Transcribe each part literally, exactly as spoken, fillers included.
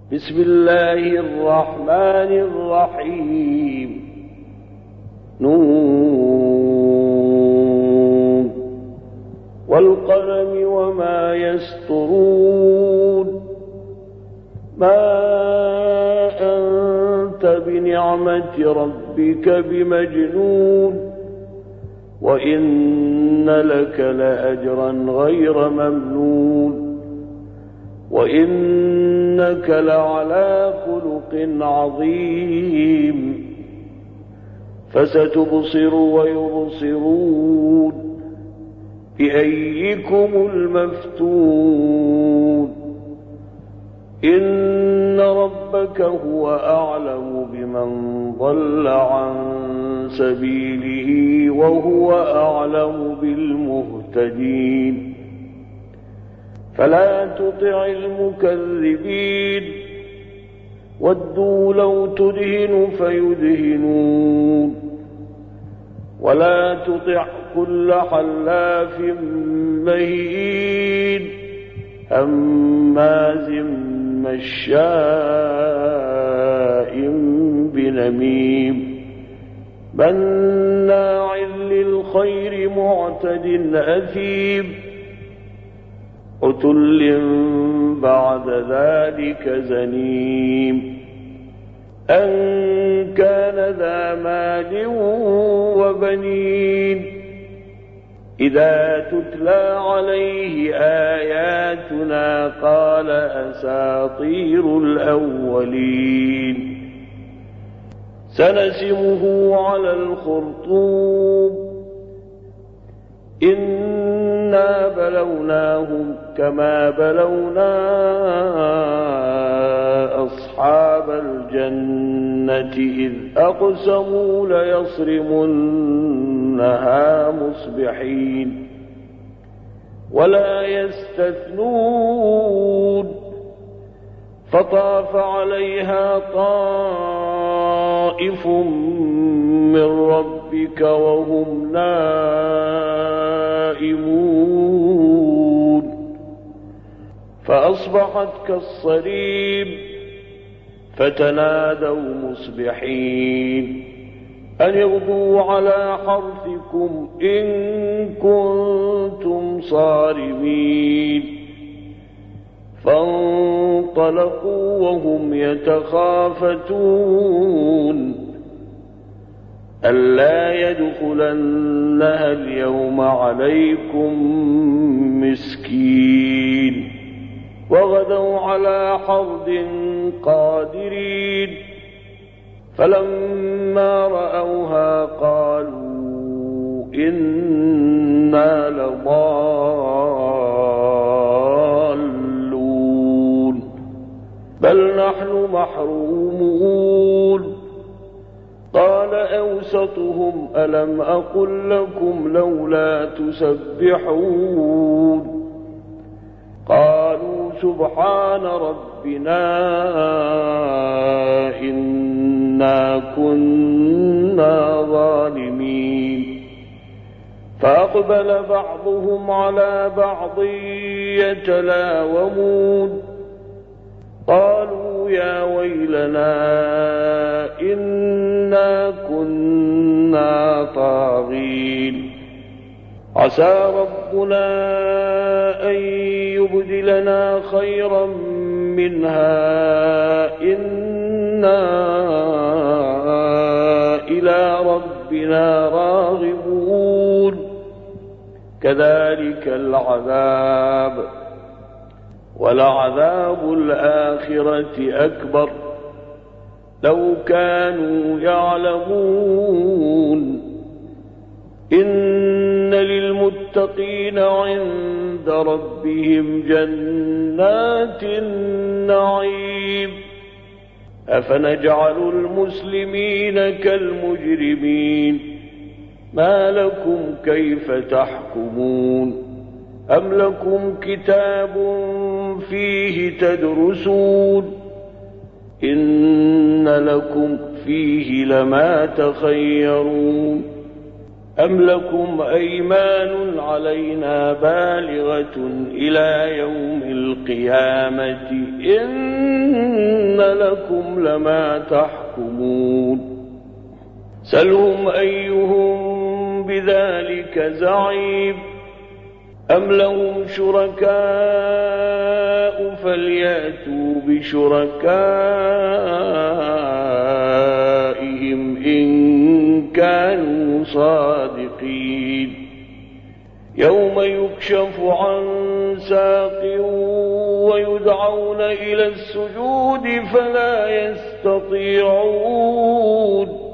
بسم الله الرحمن الرحيم نون والقلم وما يسطرون ما أنت بنعمة ربك بمجنون وإن لك لأجرا غير ممنون وإنك لعلى خلق عظيم فستبصر ويبصرون بأيكم المفتون إن ربك هو أعلم بمن ضل عن سبيله وهو أعلم بالمهتدين فلا تطع المكذبين ودوا لو تدهن فيدهنون ولا تطع كل حلاف مهين هماز مشاء بنميم مناع للخير معتد أثيم عتل بعد ذلك زنيم أن كان ذا مال وبنين إذا تتلى عليه آياتنا قال أساطير الأولين سنسمه على الخرطوم إنا بلوناهم كما بلونا أصحاب الجنة إذ أقسموا ليصرمنها مصبحين ولا يستثنون فطاف عليها طائف من ربك وهم نائمون فأصبحت كالصريم فتنادوا مصبحين أن اغدوا على حرثكم إن كنتم صارمين فانطلقوا وهم يتخافتون ألا يدخلنها اليوم عليكم مسكين وغدوا على حرد قادرين فلما رأوها قالوا إنا لضالون بل نحن محرومون قال أوسطهم ألم أقل لكم لولا تسبحون قالوا سبحان ربنا إنا كنا ظالمين فأقبل بعضهم على بعض يتلاومون قالوا يا ويلنا إنا كنا طاغين عسى ربنا أن يبدلنا خيرا منها إنا إلى ربنا راغبون كذلك العذاب ولعذاب الآخرة أكبر لو كانوا يعلمون إن للمتقين عند ربهم جنات النعيم أفنجعل المسلمين كالمجرمين ما لكم كيف تحكمون أم لكم كتاب فيه تدرسون إن لكم فيه لما تخيرون أم لكم أيمان علينا بالغة إلى يوم القيامة إن لكم لما تحكمون سلهم أيهم بذلك زعيم أم لهم شركاء فليأتوا بشركائهم إن كانوا صادقين يوم يكشف عن ساق ويدعون إلى السجود فلا يستطيعون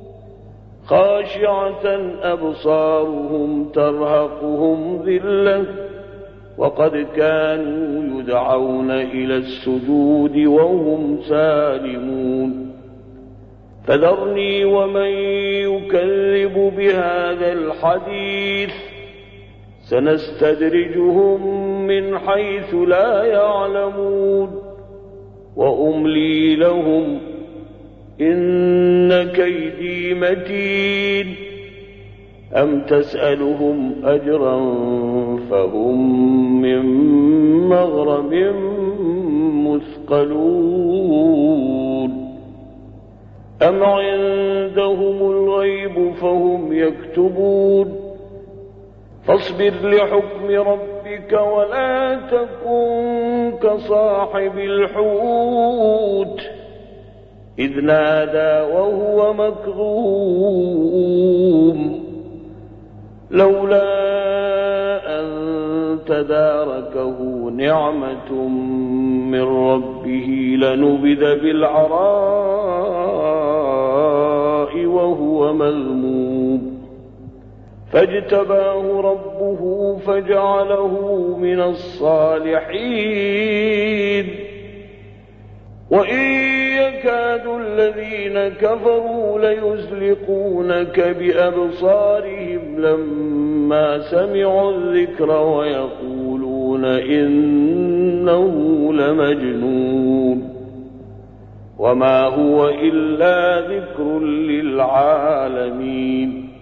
خاشعة أبصارهم ترهقهم ذلة وقد كانوا يدعون إلى السجود وهم سالمون فذرني ومن يكذب بهذا الحديث سنستدرجهم من حيث لا يعلمون وأملي لهم إن كيدي متين أم تسألهم أجرا فهم من مغرم مثقلون أم عندهم الغيب فهم يكتبون فاصبر لحكم ربك ولا تكن كصاحب الحوت إذ نادى وهو مكظوم لولا أن تداركه نعمة من ربه لنبذ بالعراء وهو مذموم فاجتباه ربه فجعله من الصالحين وإن يكاد الذين كفروا ليزلقونك بأبصارهم لما سمعوا الذكر ويقولون إنه لمجنون وما هو إلا ذكر للعالمين